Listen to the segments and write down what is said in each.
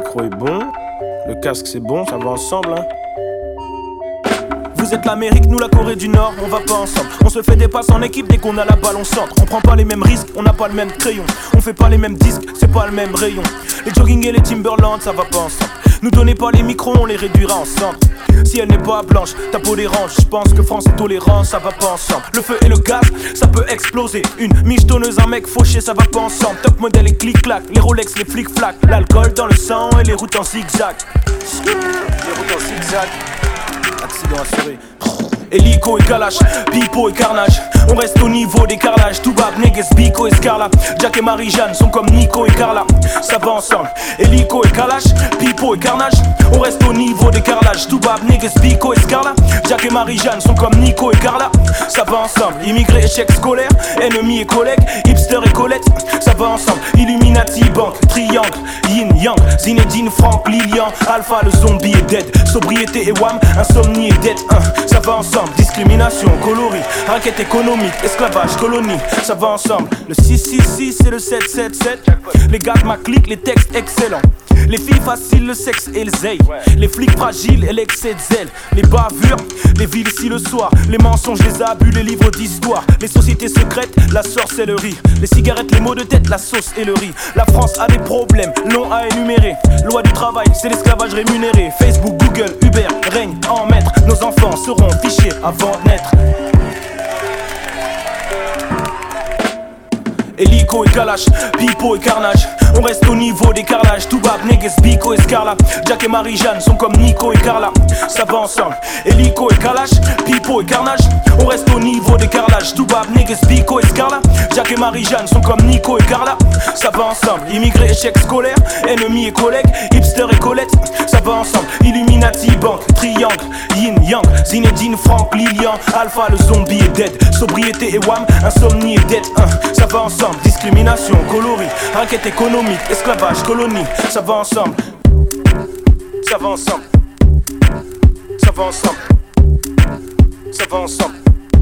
micro est bon, le casque c'est bon, ça va ensemble hein. Vous êtes l'Amérique, nous la Corée du Nord, on va pas ensemble. On se fait des passes en équipe dès qu'on a la balle, on centre. On prend pas les mêmes risques, on n'a pas le même crayon. On fait pas les mêmes disques, c'est pas le même rayon. Les jogging et les Timberland, ça va pas ensemble. Nous donnez pas les micros, on les réduira en centre. Si elle n'est pas blanche, ta peau dérange. Je pense que France est tolérant, ça va pas ensemble. Le feu et le gaz, ça peut exploser. Une michetonneuse, un mec fauché, ça va pas ensemble. Top modèle et clic-clac, les Rolex, les flic-flac. L'alcool dans le sang et les routes en zigzag. Les routes en zigzag. Accident assuré. Hélico et Kalash, Pipo et Carnage. On reste au niveau des carrelages. Toubab, Neges, Biko et Scarla. Jack et Marie-Jeanne sont comme Nico et Carla. Ça va ensemble. Hélico et Kalash, Pipo et Carnage. On reste au niveau des carrelages. Toubab, Neges, Biko et Scarla. Jack et Marie-Jeanne sont comme Nico et Carla. Ça va ensemble. Immigrés, échec scolaire. Ennemis et collègues. Hipster et Colette. Ça va ensemble. Illuminati, banque, triangle. Yin, Yang, Zinedine, Franck, Lilian. Alpha, le zombie est dead. Sobriété et wham, insomnie et dette. Ça va ensemble. Discrimination, coloris, raquette économique, esclavage, colonie, ça va ensemble. Le 666 et le 777. Les gars de ma clique, les textes excellents. Les filles faciles, le sexe et le zèle. Les flics fragiles et l'excès de zèle. Les bavures, les villes ici le soir. Les mensonges, les abus, les livres d'histoire. Les sociétés secrètes, la sorcellerie. Les cigarettes, les maux de tête, la sauce et le riz. La France a des problèmes, longs à énumérer. Loi du travail, c'est l'esclavage rémunéré. Facebook, Google, Uber, règne en maître. Nos enfants seront fichés avant de naître. Hélico et Kalash, Pipo et Carnage. On reste au niveau des carrelages. Toubab, Neges, Biko et Scarla. Jack et Marie-Jeanne sont comme Nico et Carla. Ça va ensemble. Hélico et Kalash, Pipo et Carnage. On reste au niveau des carrelages. Toubab, Neges, Biko et Scarla. Jack et Marie-Jeanne sont comme Nico et Carla. Ça va ensemble. Immigrés, échec scolaire. Ennemis et collègues. Hipster et Colette. Ça va ensemble. Illuminati, banque, triangle. Yin, Yang, Zinedine, Franck, Lilian. Alpha, le zombie est dead. Sobriété et wham, insomnie et dette. Ça va ensemble. Discrimination, coloris, raquette économique, esclavage, colonie, ça va ensemble. Ça va ensemble. Ça va ensemble. Ça va ensemble.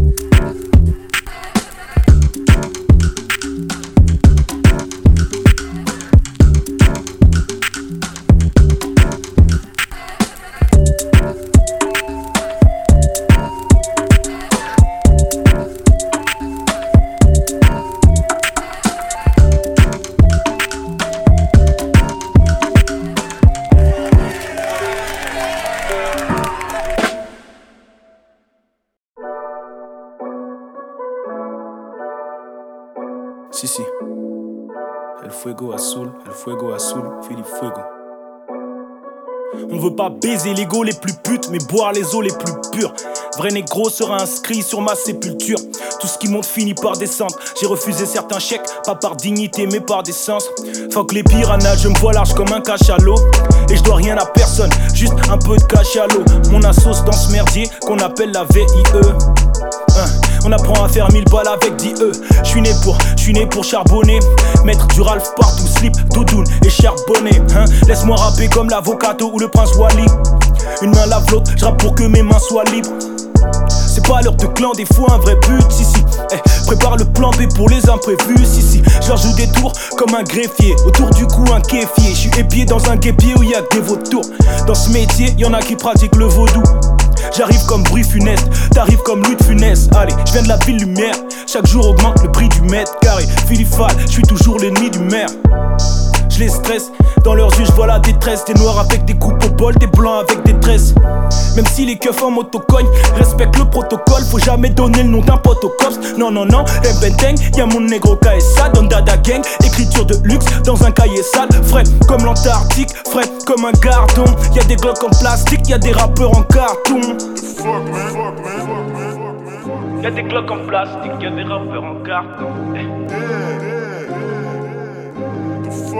Si. El fuego azul, Philippe Fuego. On veut pas baiser les go les plus putes, mais boire les eaux les plus pures. Vrai négro sera inscrit sur ma sépulture. Tout ce qui monte finit par descendre. J'ai refusé certains chèques, pas par dignité mais par décence. Fuck les piranhas, je me vois large comme un cachalot. Et je dois rien à personne, juste un peu de cachalot. Mon assos dans ce merdier qu'on appelle la VIE. On apprend à faire 1000 balles avec 10 E. J'suis né pour charbonner. Mettre du Ralph partout, slip, doudoune et charbonner. Laisse-moi rapper comme l'avocato ou le prince Wally. Une main lave l'autre, j'rappe pour que mes mains soient libres. C'est pas l'heure de clan, des fois un vrai but, si. Prépare le plan B pour les imprévus, si. J'leur joue des tours comme un greffier. Autour du cou un kéfier. J'suis épié dans un guépier où y'a que des vautours. Dans ce métier, y'en a qui pratiquent le vaudou. J'arrive comme bruit funeste, t'arrives comme Louis de Funès. Allez, je viens de la ville lumière. Chaque jour augmente le prix du mètre carré. Philippal, je suis toujours l'ennemi du maire. Je les stresse, dans leurs yeux je vois la détresse. Des noirs avec des coupes au bol, des blancs avec des tresses. Même si les keufs en motocogne respectent le protocole, faut jamais donner le nom d'un pote au cops. Non, Mbenteng, y'a mon négro KSA dans Dada Gang. Écriture de luxe dans un cahier sale. Frais comme l'Antarctique, frais comme un gardon. Y'a des glocks en plastique, y'a des rappeurs en carton. Y'a des glocks en plastique, y'a des rappeurs en carton.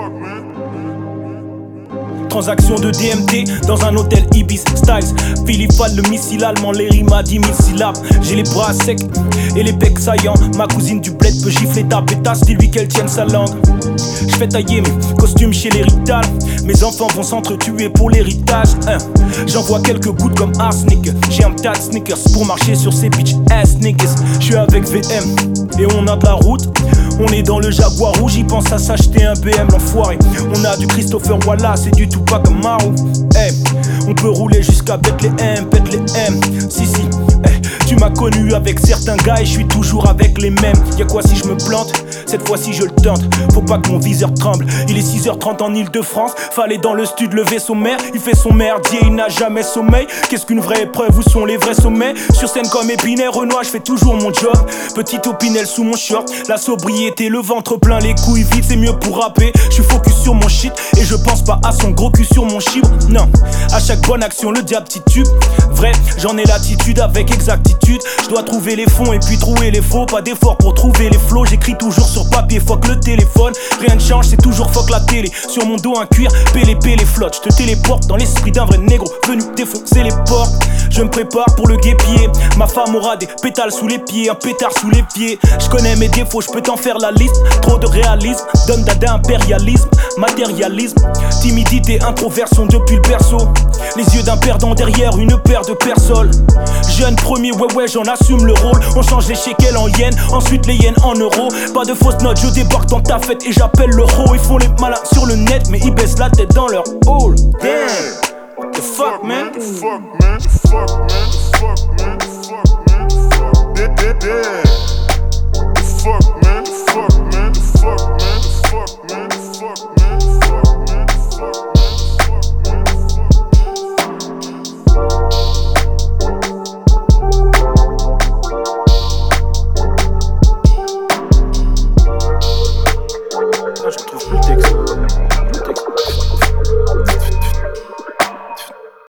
Transaction de DMT dans un hôtel Ibis Styles. Philippe Rafale le missile allemand, les rimes à 10 000 syllabes. J'ai les bras secs et les becs saillants. Ma cousine du bled peut gifler ta pétasse, dis-lui qu'elle tienne sa langue. J'fais tailler mes costumes chez les Rital. Mes enfants vont s'entretuer pour l'héritage. J'envoie quelques gouttes comme arsenic. J'ai un tas de sneakers pour marcher sur ces bitch ass niggas. J'suis avec VM et on a de la route. On est dans le Jaguar rouge, il pense à s'acheter un BM, l'enfoiré. On a du Christopher Wallace et du Tupac Amaru. Hey, on peut rouler jusqu'à Bethlehem, Bethlehem. Si, tu m'as connu avec certains gars et je suis toujours avec les mêmes. Y'a quoi si je me plante? Cette fois-ci je le tente. Faut pas que mon viseur tremble. Il est 6h30 en Ile-de-France. Fallait dans le stud lever son maire. Il fait son merdier, il n'a jamais sommeil. Qu'est-ce qu'une vraie épreuve? Où sont les vrais sommets? Sur scène comme Épinay, Renoir, je fais toujours mon job. Petite opinel sous mon short. La sobriété, le ventre plein, les couilles vides, c'est mieux pour rapper. Je suis focus sur mon shit et je pense pas à son gros cul sur mon chibre. Non, à chaque bonne action le diable titube. Vrai, j'en ai l'attitude avec exactitude. Je dois trouver les fonds et puis trouver les faux. Pas d'effort pour trouver les flots. J'écris toujours sur papier, fuck le téléphone. Rien ne change, c'est toujours fuck la télé. Sur mon dos un cuir, les flottes. Je te téléporte dans l'esprit d'un vrai négro venu défoncer les portes. Je me prépare pour le guépier. Ma femme aura des pétales sous les pieds, un pétard sous les pieds. Je connais mes défauts, je peux t'en faire la liste. Trop de réalisme, donne dada, impérialisme, matérialisme, timidité, introversion depuis le berceau. Les yeux d'un perdant derrière une paire de persoles. Jeune premier, ouais, j'en assume le rôle. On change les shekels en yens, ensuite les yens en euros. Pas de fausses notes, je débarque dans ta fête et j'appelle le ho. Ils font les malins sur le net, mais ils baissent la tête dans leur hall. Damn, what the fuck, man? What the fuck, man? The fuck, man? The fuck, man? The fuck, man? The fuck, man? What the fuck, man? The fuck, man? The fuck, man?